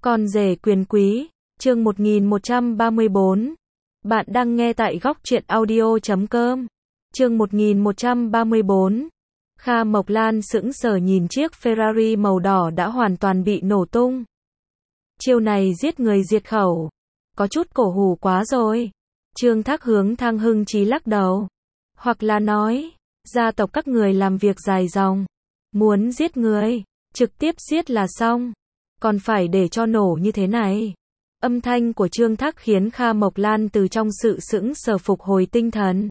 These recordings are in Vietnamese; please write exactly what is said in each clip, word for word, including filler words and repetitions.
Con rể quyền quý, chương một nghìn một trăm ba mươi bốn. Bạn đang nghe tại góc truyện audio chấm com. Chương một nghìn một trăm ba mươi bốn. Kha Mộc Lan sững sờ nhìn chiếc Ferrari màu đỏ đã hoàn toàn bị nổ tung. Chiêu này giết người diệt khẩu. Có chút cổ hủ quá rồi. Trương Thác hướng Thang Hưng Chí lắc đầu. Hoặc là nói, gia tộc các người làm việc dài dòng. Muốn giết người, trực tiếp giết là xong. Còn phải để cho nổ như thế này. Âm thanh của Trương Thác khiến Kha Mộc Lan từ trong sự sững sờ phục hồi tinh thần.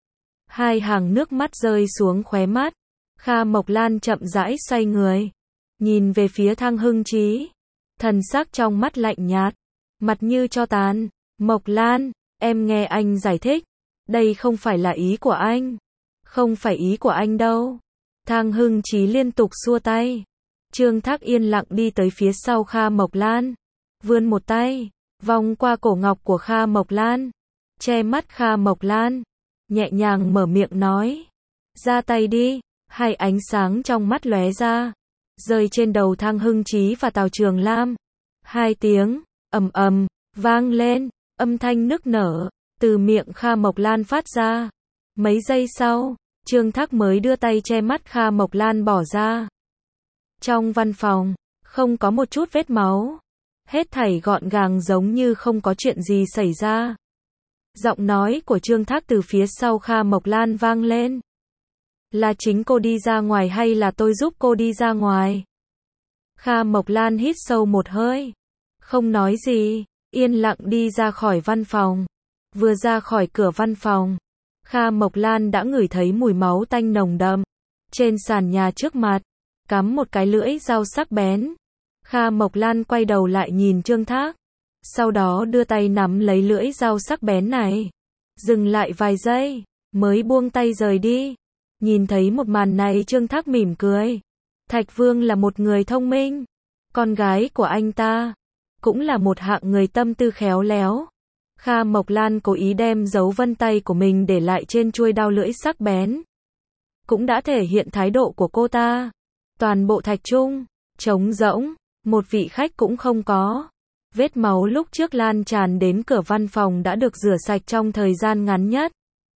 Hai hàng nước mắt rơi xuống khóe mắt. Kha Mộc Lan chậm rãi xoay người. Nhìn về phía Thang Hưng Chí. Thần sắc trong mắt lạnh nhạt. Mặt như tro tàn. Mộc Lan, em nghe anh giải thích. Đây không phải là ý của anh. Không phải ý của anh đâu. Thang Hưng Chí liên tục xua tay. Trương Thác yên lặng đi tới phía sau Kha Mộc Lan. Vươn một tay, vòng qua cổ ngọc của Kha Mộc Lan. Che mắt Kha Mộc Lan. Nhẹ nhàng mở miệng nói. Ra tay đi. Hai ánh sáng trong mắt lóe ra. Rơi trên đầu Thang Hưng Chí và Tào Trường Lam. Hai tiếng, ầm ầm, vang lên. Âm thanh nức nở, từ miệng Kha Mộc Lan phát ra. Mấy giây sau, Trương Thác mới đưa tay che mắt Kha Mộc Lan bỏ ra. Trong văn phòng, không có một chút vết máu. Hết thảy gọn gàng giống như không có chuyện gì xảy ra. Giọng nói của Trương Thác từ phía sau Kha Mộc Lan vang lên. Là chính cô đi ra ngoài hay là tôi giúp cô đi ra ngoài? Kha Mộc Lan hít sâu một hơi. Không nói gì, yên lặng đi ra khỏi văn phòng. Vừa ra khỏi cửa văn phòng, Kha Mộc Lan đã ngửi thấy mùi máu tanh nồng đậm. Trên sàn nhà trước mặt, cắm một cái lưỡi dao sắc bén. Kha Mộc Lan quay đầu lại nhìn Trương Thác. Sau đó đưa tay nắm lấy lưỡi dao sắc bén này. Dừng lại vài giây, mới buông tay rời đi. Nhìn thấy một màn này Trương Thác mỉm cười. Thạch Vương là một người thông minh. Con gái của anh ta cũng là một hạng người tâm tư khéo léo. Kha Mộc Lan cố ý đem dấu vân tay của mình để lại trên chuôi đao lưỡi sắc bén. Cũng đã thể hiện thái độ của cô ta. Toàn bộ thạch trung, trống rỗng, một vị khách cũng không có. Vết máu lúc trước lan tràn đến cửa văn phòng đã được rửa sạch trong thời gian ngắn nhất.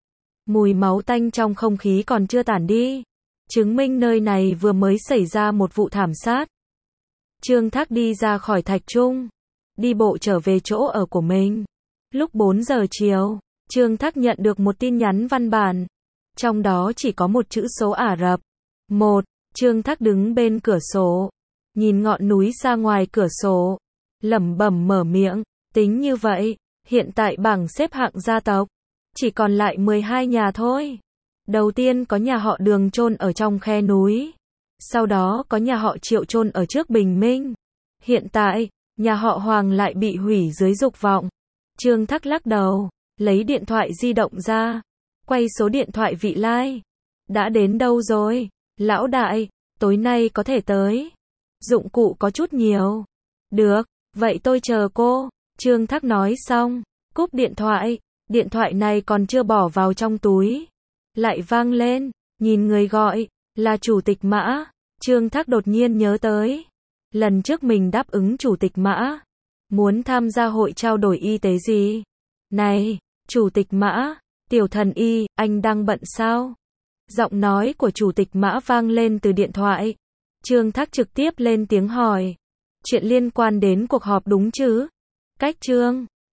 Mùi máu tanh trong không khí còn chưa tản đi. Chứng minh nơi này vừa mới xảy ra một vụ thảm sát. Trương Thác đi ra khỏi thạch trung. Đi bộ trở về chỗ ở của mình. Lúc bốn giờ chiều, Trương Thác nhận được một tin nhắn văn bản. Trong đó chỉ có một chữ số Ả Rập. Một, Trương Thác đứng bên cửa sổ. Nhìn ngọn núi ra ngoài cửa sổ. Lẩm bẩm mở miệng. Tính như vậy, hiện tại bảng xếp hạng gia tộc chỉ còn lại mười hai nhà thôi. Đầu tiên có nhà họ Đường chôn ở trong khe núi. Sau đó có nhà họ Triệu chôn ở trước bình minh. Hiện tại, nhà họ Hoàng lại bị hủy dưới dục vọng. Trương Thác lắc đầu, lấy điện thoại di động ra. Quay số điện thoại vị lai. Đã đến đâu rồi? Lão đại, tối nay có thể tới. Dụng cụ có chút nhiều. Được, vậy tôi chờ cô. Trương Thác nói xong, cúp điện thoại. Điện thoại này còn chưa bỏ vào trong túi. Lại vang lên, nhìn người gọi, là Chủ tịch Mã. Trương Thác đột nhiên nhớ tới. Lần trước mình đáp ứng Chủ tịch Mã. Muốn tham gia hội trao đổi y tế gì? Này, Chủ tịch Mã, Tiểu Thần Y, anh đang bận sao? Giọng nói của Chủ tịch Mã vang lên từ điện thoại. Trương Thác trực tiếp lên tiếng hỏi. Chuyện liên quan đến cuộc họp đúng chứ? Cách Trương